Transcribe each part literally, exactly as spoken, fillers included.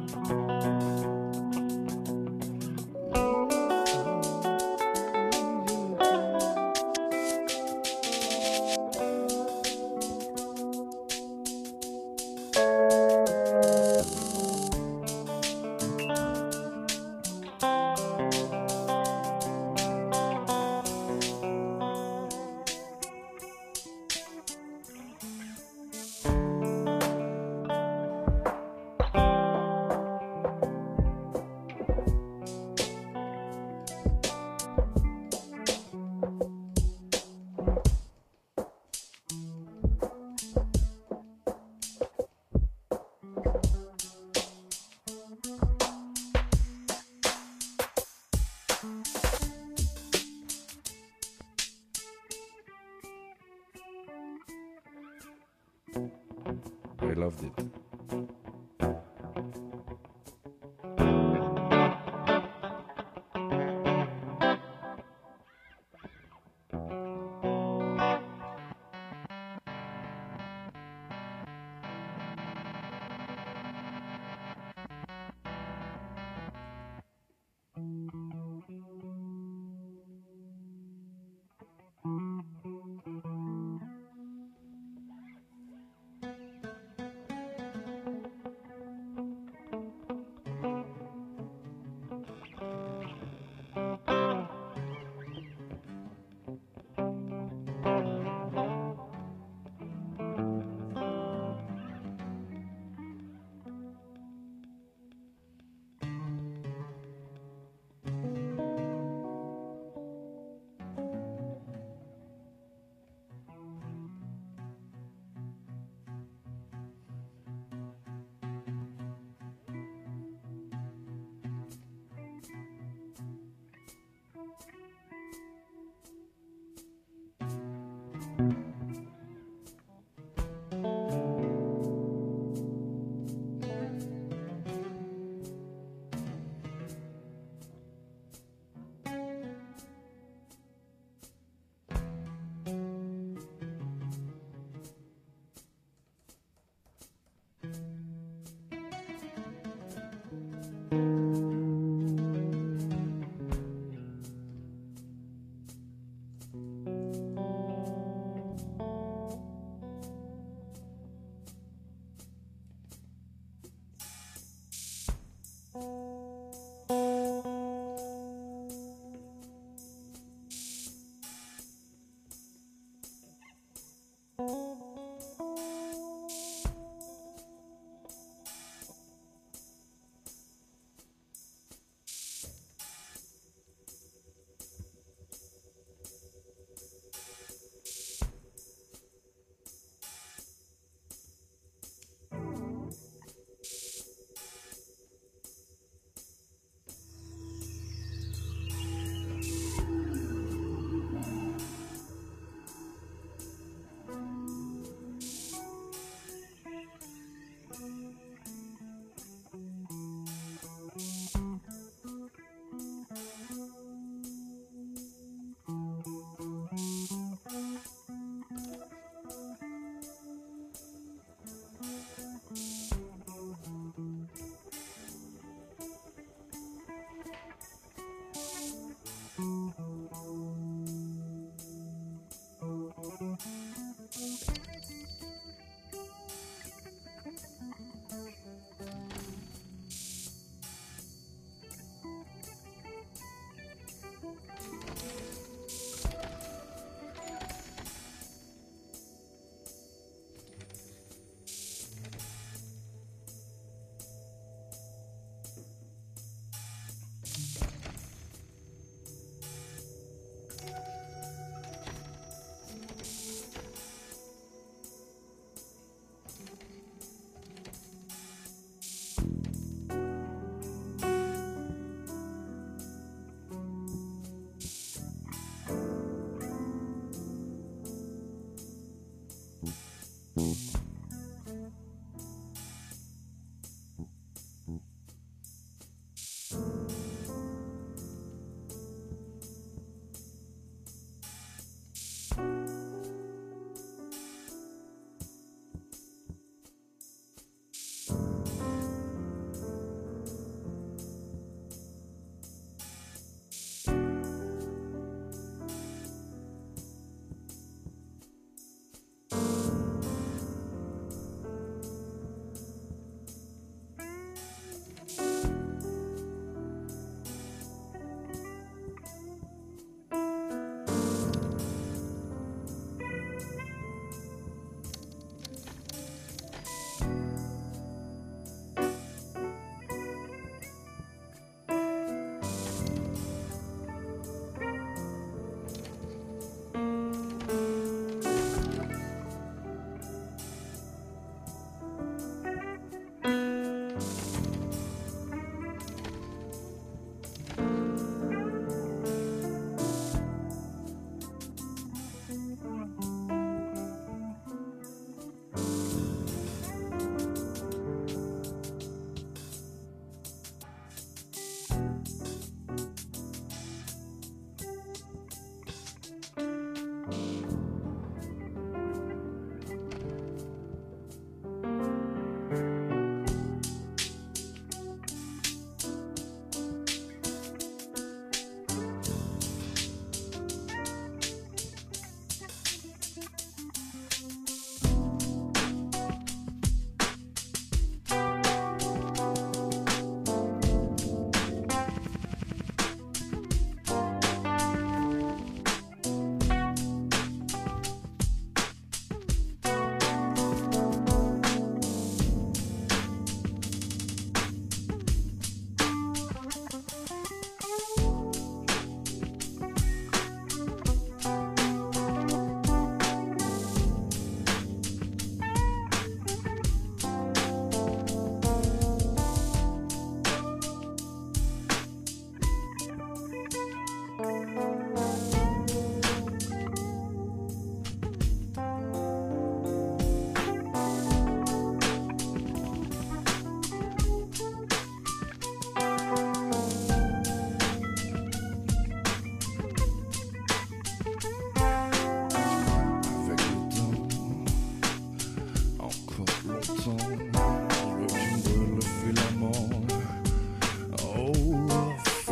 I loved it.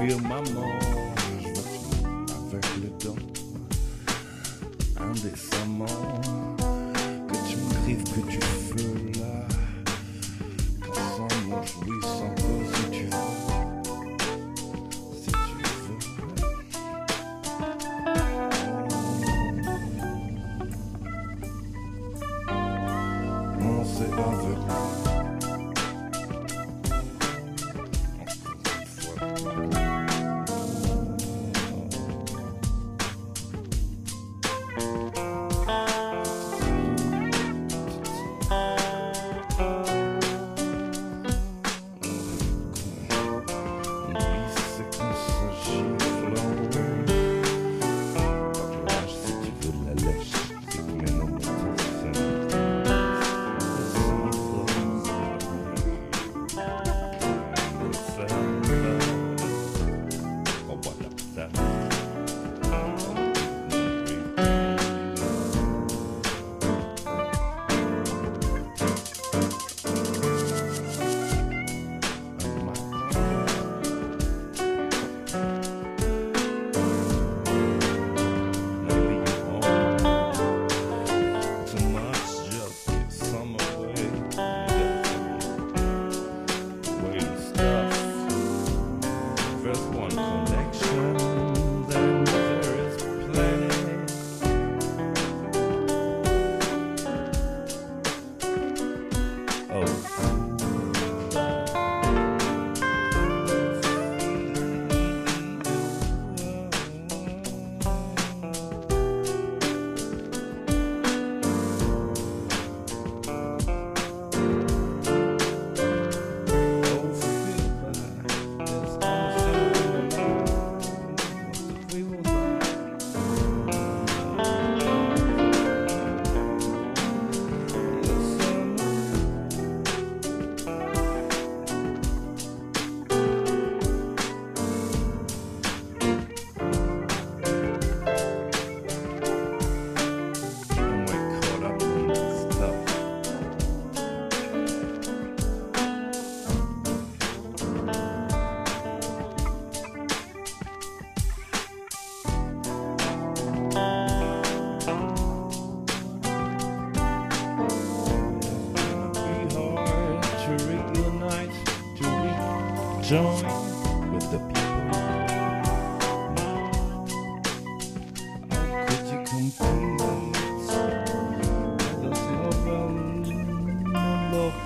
fuir maman, je veux finir avec les dents indécemment. Que tu me crives, que tu feux là, qu'ensemble on jouit sans cause si tu veux. Si tu veux. Non, c'est aveugle. Join with the people. How could you compete with this love and love?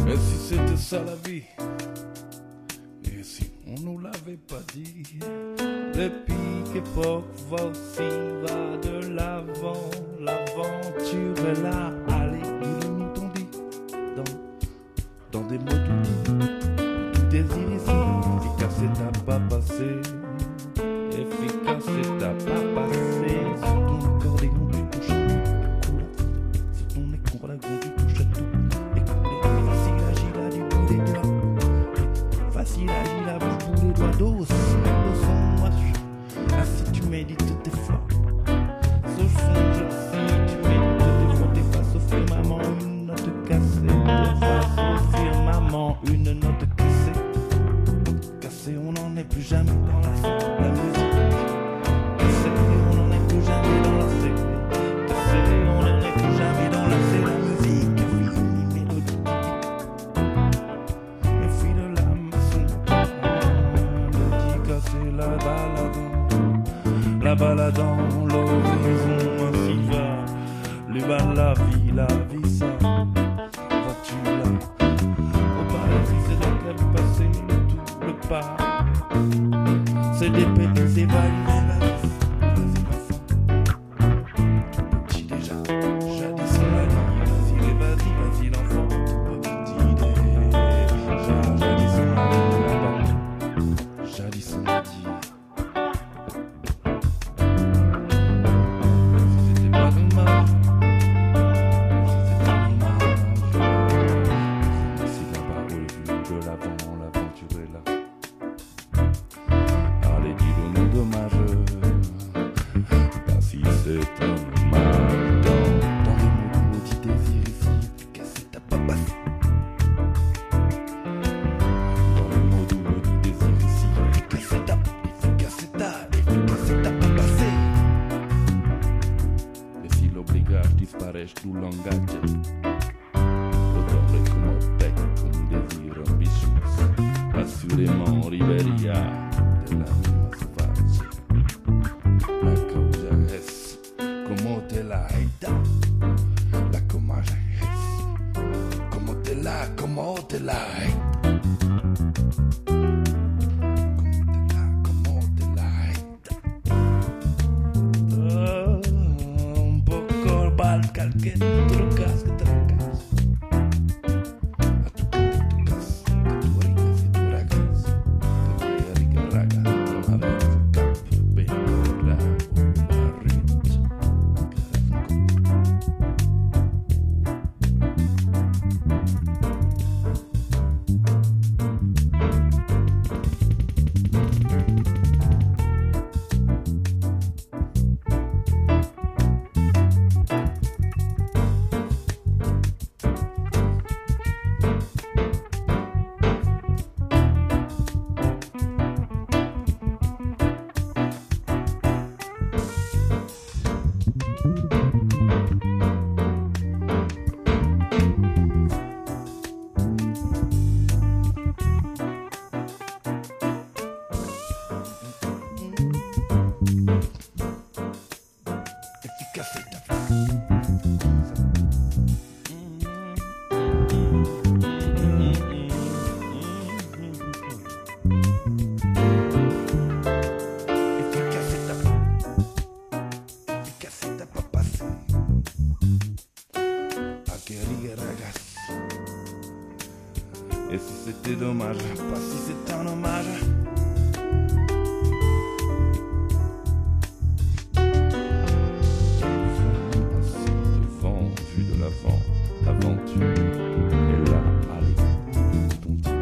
Et si c'était ça la vie? Et si on nous l'avait pas dit? L'épique époque va aussi, va de l'avant. L'aventure est là, allez, ils nous t'ont dit. Dans, dans des mots tout dits, tout désir ici. Efficace et t'as pas passé. Efficace et t'as pas passé. Sur ton accordéon tu touches à tout. Sur ton accordéon tu touches à tout. Écoutez, facile agile à du bout des doigts. Facile agile à du bout des doigts. Douce, douce en moi. Ah si tu médites tes fois. Ce songe, si tu médites tes fois. T'es face au firmament, une note cassée. T'es face au firmament, une note cassée. Cassée, on n'en est plus jamais dans la, la musique. Cassée, on n'en est plus jamais dans la C. Cassée, on n'en est plus jamais dans la C. La musique, fini mélodie. Le fil de la maçon. Le cassée, la balade. La balade dans l'horizon, ainsi va. Lui va la vie, la vie ça. Vois-tu là? Au paradis, c'est dans quel passé le tout, le pas. C'est des petits valises. Vas-y, ma petit déjà, jadis on l'a dit. Vas-y, vas-y, vas-y, l'enfant. Petit déjà, jadis on l'a dit. Jadis on l'a dit. Du langage, l'odore come te, un désir ambitieux, assurément Riberia della mia sauvage. La causa es como te la heita, la comage es como te la, como te la heita. Que tú lo cas, que te la cas. A tu que tu cas, que tu ricas y tu ragas. Que tu rica raga, no a ver cap, ventura, o rit. Et si c'était dommage, pas si c'était un hommage. Devant, vu de l'avant, l'aventure est là, allez, ton Dieu.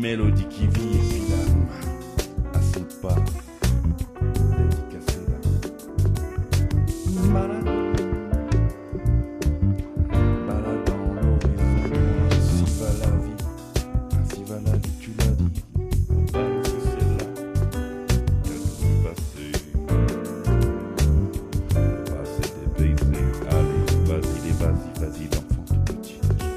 mélodie qui vit et puis l'âme à son pas dédicacée là. Balade, balade dans l'horizon, ainsi va la vie, ainsi va la vie, tu l'as dit. Faut pas laisser là, qu'est-ce qui passé, le passé des baisers, allez, vas-y, les vas-y, vas-y l'enfant tout petit.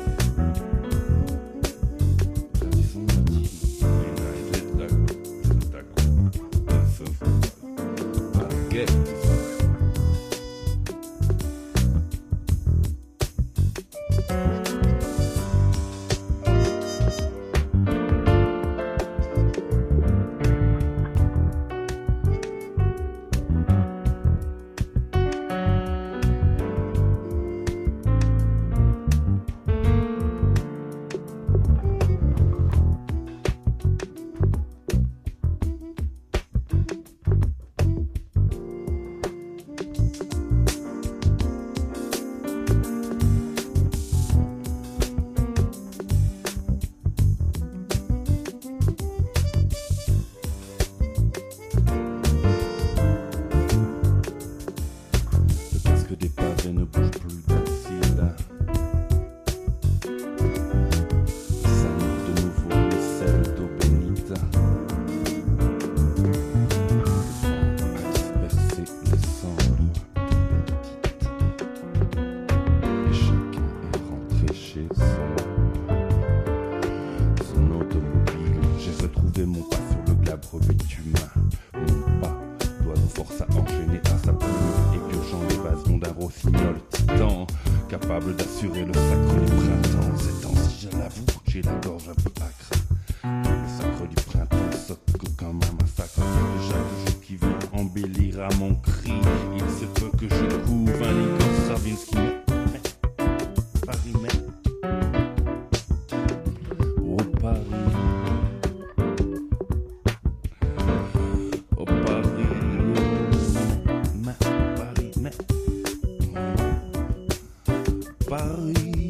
Ne bouge plus d'acide. Ça monte de nouveau le sel d'eau bénite. Le vent a dispersé les cendres et chacun est rentré chez son, son automobile. J'ai retrouvé mon pas sur le glabre bitume. Mon pas doit de force à enchaîner à sa plume et piochant l'évasion d'un rossignol titan, capable d'assurer le sacre du printemps. Ces temps-ci, je l'avoue, j'ai la gorge un peu acre. Le sacre du printemps soque comme un massacre. De chaque jour qui vient embellir à mon cri, il se peut que je couve un Igor Stravinsky. Mais, Paris, mais, oh Paris, oh Paris, mais, Paris, mais, Paris.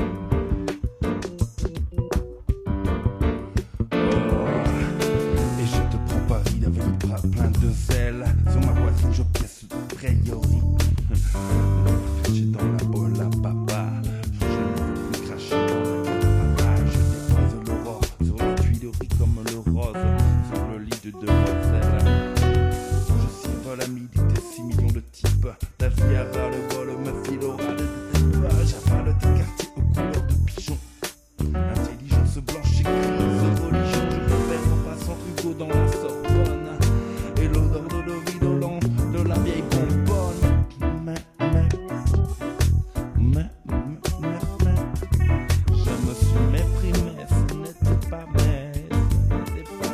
Oh, et je te prends Paris avec un bras plein de zèle. Sur ma voisine, je pièce de priori. Cracher dans la bolle à papa. Je ne veux plus cracher dans la gueule à papa. Je dépose l'aurore sur la tuilerie comme le rose sur le lit de demoiselle. Je survole à midi des six millions de types. La vie à ras le vol me file au ras de j'avale des quartiers aux couleurs de pigeons. Intelligence blanche et grise, religion. Je repère en passant Hugo dans la Sorbonne. Et l'odeur de l'eau violent de la vieille bonbonne. Mais, mais, mais, mais, mais, mais, je me suis méprimé, ce n'était pas mais, ce n'était pas.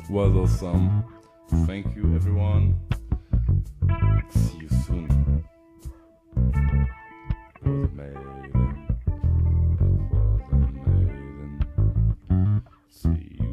was awesome. Thank you, everyone. See you soon. It was amazing. It was amazing. See you.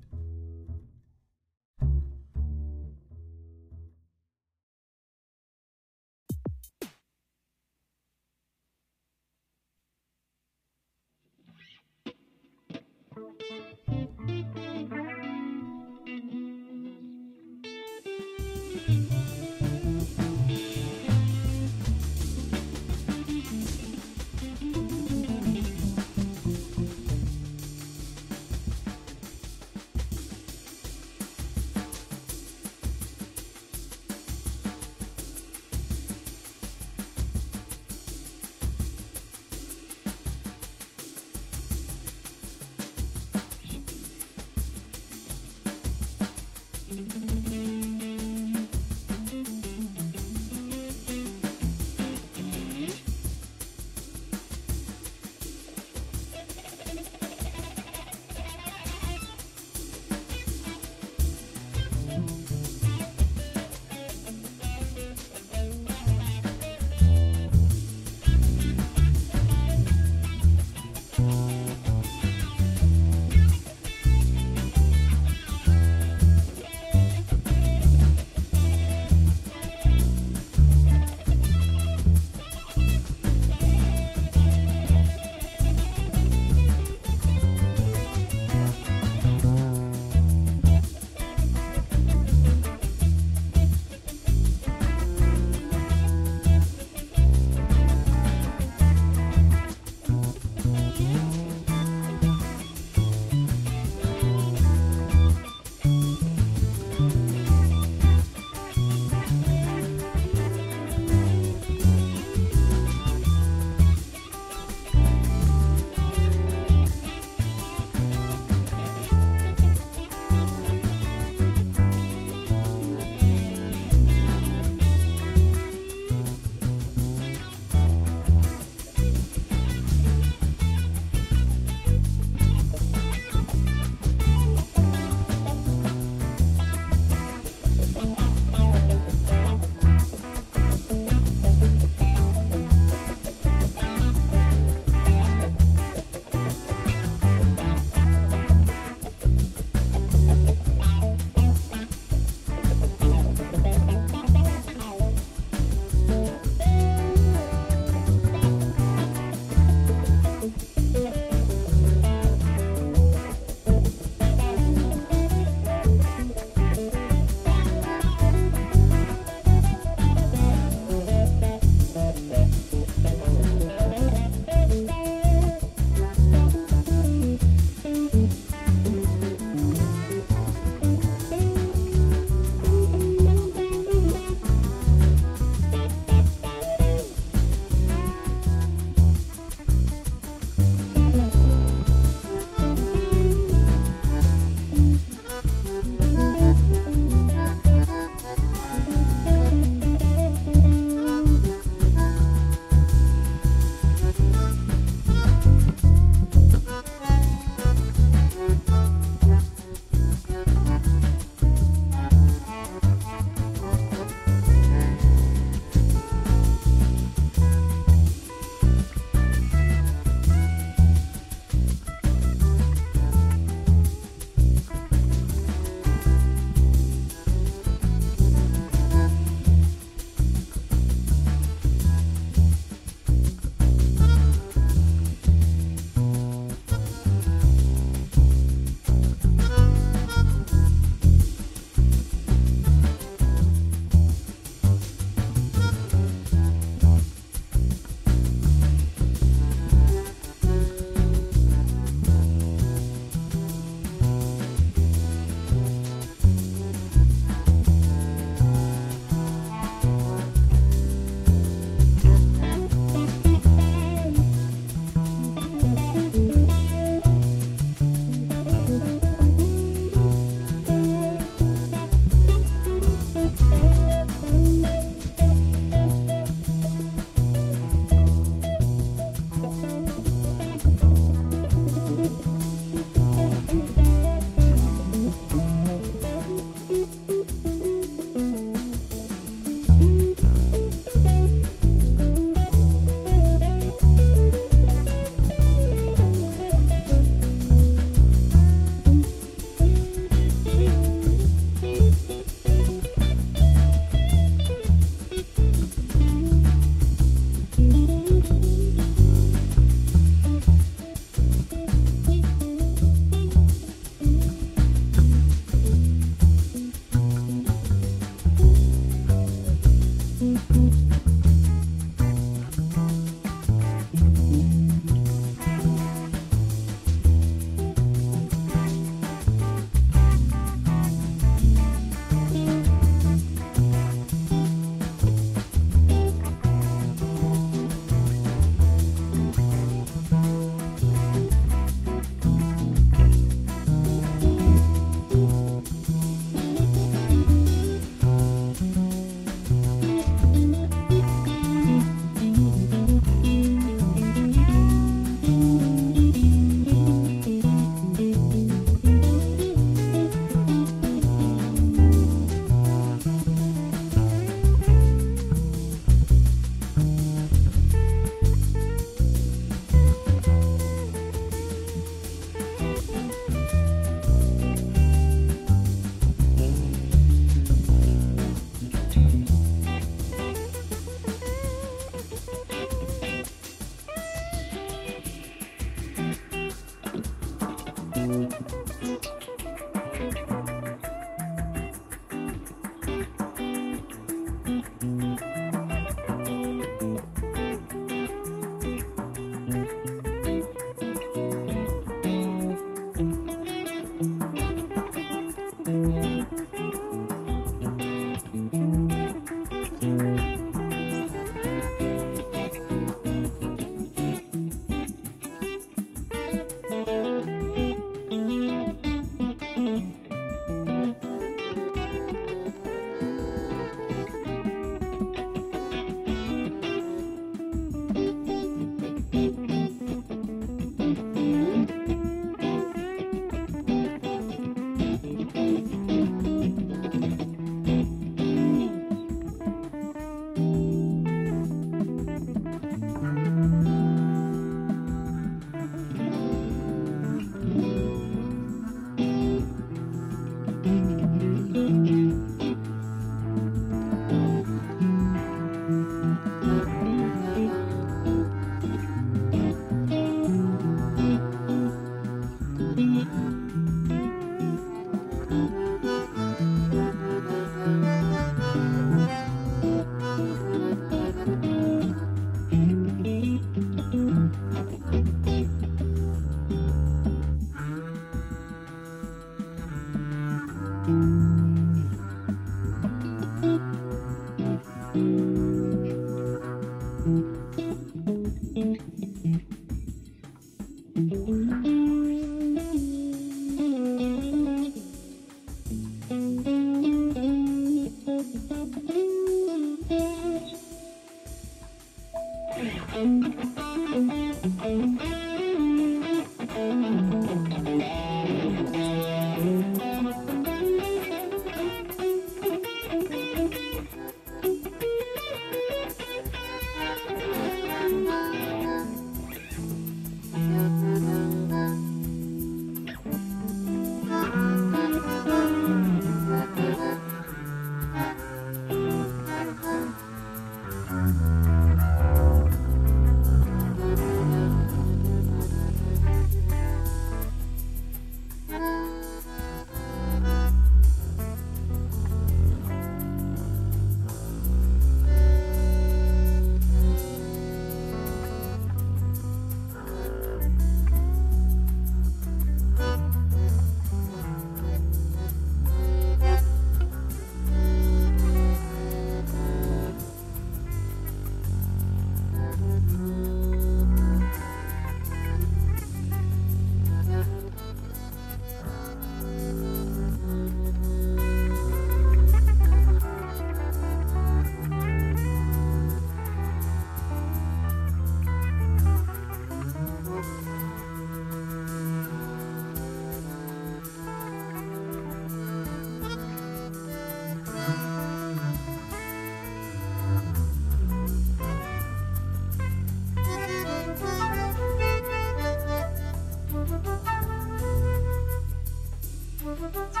Thank you.